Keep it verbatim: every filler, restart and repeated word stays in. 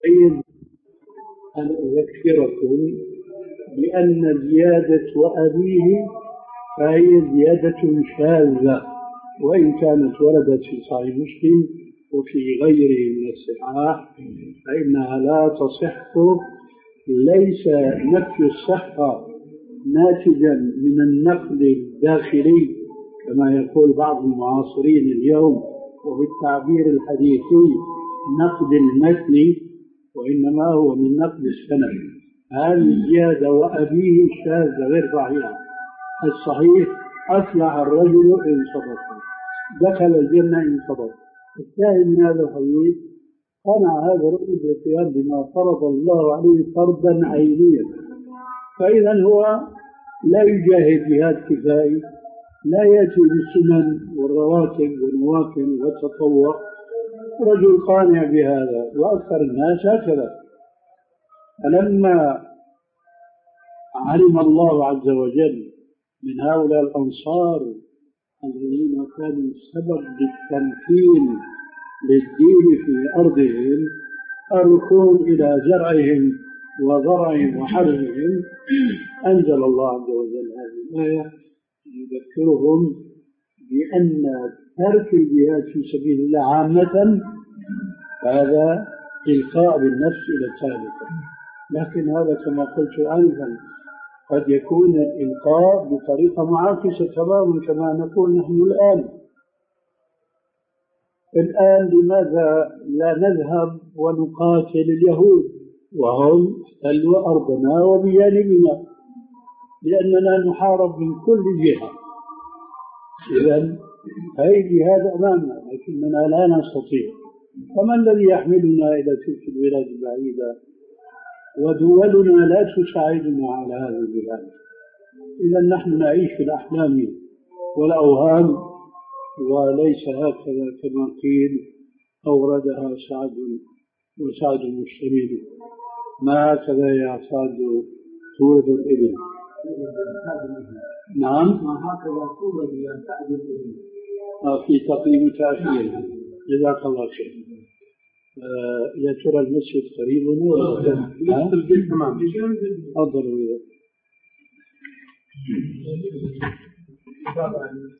أيضا أن أذكركم بأن زيادة وأبيه فهي زيادة شاذة، وإن كانت وردت في صحيح مسلم وفي غيره من الصحاح فإنها لا تصح. ليس نفي الصحة ناتجا من النقد الداخلي كما يقول بعض المعاصرين اليوم وبالتعبير الحديثي نقد المتن، وإنما هو من نقد السند. هذه الزيادة وأبيه شاذة غير صحيحة. الصحيح أفلح الرجل إن صدق، دخل الجنة إن صدق. الشاهد من هذا الحديث قنع هذا الرجل بالقيام بما فرض الله عليه فرضا عينيا، فإذا هو لا يجاهد جهاد كفائي، لا يأتي بالسنن والرواتب والنوافل والتطوع. رجل قانع بهذا، وأكثر الناس هكذا. فلما علم الله عز وجل من هؤلاء الأنصار الذين كانوا سبب بالتمكين للدين في أرضهم الركون إلى زرعهم وضرعهم وحرهم، أنزل الله عز وجل هذه الآية يذكرهم بأن ترك الجهاد في سبيل الله عامة هذا إلقاء بالنفس إلى التهلكة. لكن هذا كما قلت آنفا قد يكون الإلقاء بطريقة معاكسة تماما كما نقول نحن الآن. الآن لماذا لا نذهب ونقاتل اليهود وهم احتلوا أرضنا وبجانبنا؟ لأننا نحارب من كل جهة. إذن هذه جهاد أمامنا لكننا لا نستطيع. فما الذي يحملنا إلى تلك البلاد البعيدة ودولنا لا تساعدنا على هذه البلاد؟ إذن نحن نعيش في الأحلام والأوهام، وليس هكذا كما قيل أوردها سعد وسعد المسلمين. ما هكذا يا سعد تولد الإبل؟ نعم، ما هكذا تولد يا سعد الإبل في تقييم تأخير. جزاك الله خير. آه يا ترى المسجد قريب ولا تمام؟ أفضل.